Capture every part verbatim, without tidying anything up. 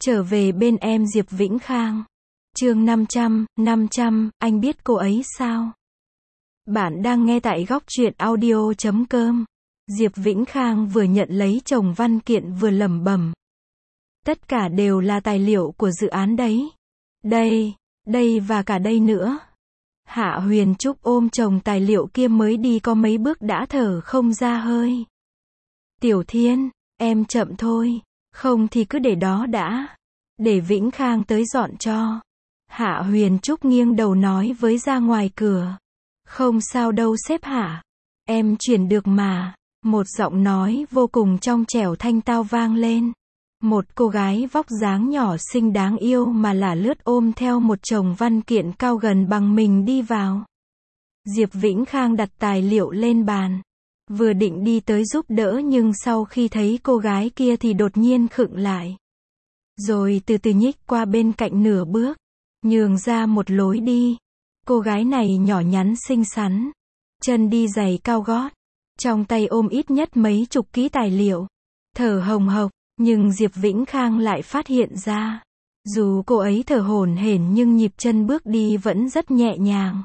Trở về bên em Diệp Vĩnh Khang. Chương năm trăm, năm trăm, anh biết cô ấy sao? Bạn đang nghe tại góc truyện audio chấm com. Diệp Vĩnh Khang vừa nhận lấy chồng văn kiện vừa lẩm bẩm. Tất cả đều là tài liệu của dự án đấy. Đây, đây và cả đây nữa. Hạ Huyền Trúc ôm chồng tài liệu kia mới đi có mấy bước đã thở không ra hơi. Tiểu Thiên, em chậm thôi, không thì cứ để đó đã. Để Vĩnh Khang tới dọn cho. Hạ Huyền Trúc nghiêng đầu nói với ra ngoài cửa. Không sao đâu sếp Hạ. Em chuyển được mà. Một giọng nói vô cùng trong trẻo thanh tao vang lên. Một cô gái vóc dáng nhỏ xinh đáng yêu mà lả lướt ôm theo một chồng văn kiện cao gần bằng mình đi vào. Diệp Vĩnh Khang đặt tài liệu lên bàn. Vừa định đi tới giúp đỡ nhưng sau khi thấy cô gái kia thì đột nhiên khựng lại. Rồi từ từ nhích qua bên cạnh nửa bước. Nhường ra một lối đi. Cô gái này nhỏ nhắn xinh xắn. Chân đi giày cao gót. Trong tay ôm ít nhất mấy chục ký tài liệu. Thở hồng hộc. Nhưng Diệp Vĩnh Khang lại phát hiện ra. Dù cô ấy thở hổn hển nhưng nhịp chân bước đi vẫn rất nhẹ nhàng.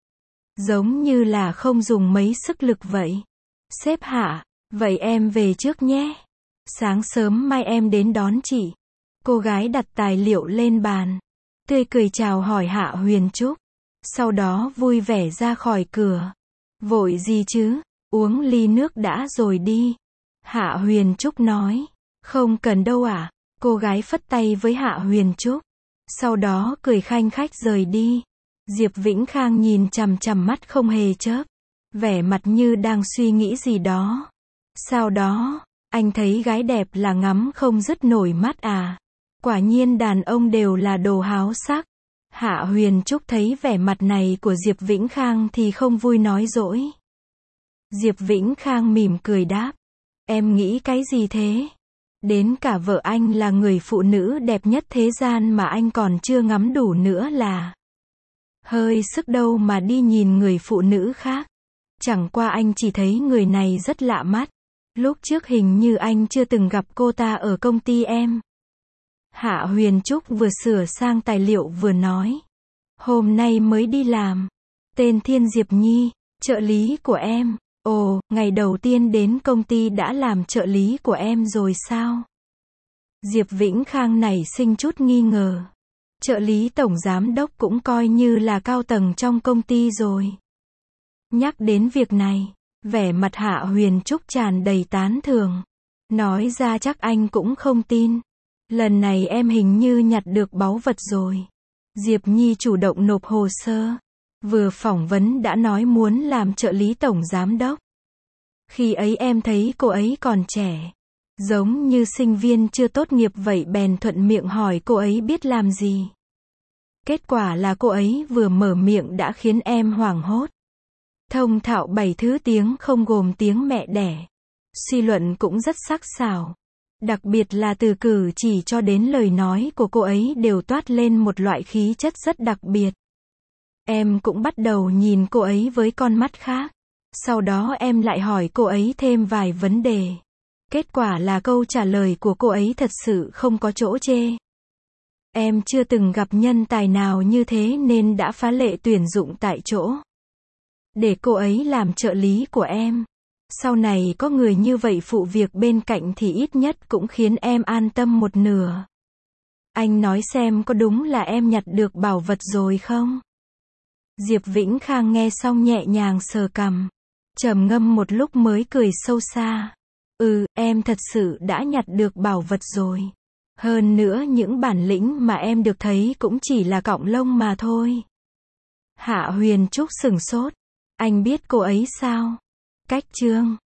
Giống như là không dùng mấy sức lực vậy. Sếp Hạ, vậy em về trước nhé. Sáng sớm mai em đến đón chị. Cô gái đặt tài liệu lên bàn. Tươi cười chào hỏi Hạ Huyền Trúc. Sau đó vui vẻ ra khỏi cửa. Vội gì chứ, uống ly nước đã rồi đi. Hạ Huyền Trúc nói. Không cần đâu ạ. À? Cô gái phất tay với Hạ Huyền Trúc. Sau đó cười khanh khách rời đi. Diệp Vĩnh Khang nhìn chằm chằm mắt không hề chớp. Vẻ mặt như đang suy nghĩ gì đó. Sau đó, anh thấy gái đẹp là ngắm không dứt nổi mắt à. Quả nhiên đàn ông đều là đồ háo sắc. Hạ Huyền Trúc thấy vẻ mặt này của Diệp Vĩnh Khang thì không vui nói dỗi. Diệp Vĩnh Khang mỉm cười đáp. Em nghĩ cái gì thế? Đến cả vợ anh là người phụ nữ đẹp nhất thế gian mà anh còn chưa ngắm đủ nữa là. Hơi sức đâu mà đi nhìn người phụ nữ khác. Chẳng qua anh chỉ thấy người này rất lạ mắt. Lúc trước hình như anh chưa từng gặp cô ta ở công ty em. Hạ Huyền Trúc vừa sửa sang tài liệu vừa nói. Hôm nay mới đi làm. Tên Thiên Diệp Nhi, trợ lý của em. Ồ, ngày đầu tiên đến công ty đã làm trợ lý của em rồi sao? Diệp Vĩnh Khang nảy sinh chút nghi ngờ. Trợ lý tổng giám đốc cũng coi như là cao tầng trong công ty rồi. Nhắc đến việc này, vẻ mặt Hạ Huyền Trúc tràn đầy tán thưởng. Nói ra chắc anh cũng không tin. Lần này em hình như nhặt được báu vật rồi. Diệp Nhi chủ động nộp hồ sơ. Vừa phỏng vấn đã nói muốn làm trợ lý tổng giám đốc. Khi ấy em thấy cô ấy còn trẻ. Giống như sinh viên chưa tốt nghiệp vậy bèn thuận miệng hỏi cô ấy biết làm gì. Kết quả là cô ấy vừa mở miệng đã khiến em hoảng hốt. Thông thạo bảy thứ tiếng không gồm tiếng mẹ đẻ. Suy luận cũng rất sắc sảo. Đặc biệt là từ cử chỉ cho đến lời nói của cô ấy đều toát lên một loại khí chất rất đặc biệt. Em cũng bắt đầu nhìn cô ấy với con mắt khác. Sau đó em lại hỏi cô ấy thêm vài vấn đề. Kết quả là câu trả lời của cô ấy thật sự không có chỗ chê. Em chưa từng gặp nhân tài nào như thế nên đã phá lệ tuyển dụng tại chỗ. Để cô ấy làm trợ lý của em. Sau này có người như vậy phụ việc bên cạnh thì ít nhất cũng khiến em an tâm một nửa. Anh nói xem có đúng là em nhặt được bảo vật rồi không? Diệp Vĩnh Khang nghe xong nhẹ nhàng sờ cằm. Trầm ngâm một lúc mới cười sâu xa. Ừ, em thật sự đã nhặt được bảo vật rồi. Hơn nữa những bản lĩnh mà em được thấy cũng chỉ là cọng lông mà thôi. Hạ Huyền Trúc sửng sốt. Anh biết cô ấy sao? Cách Trương.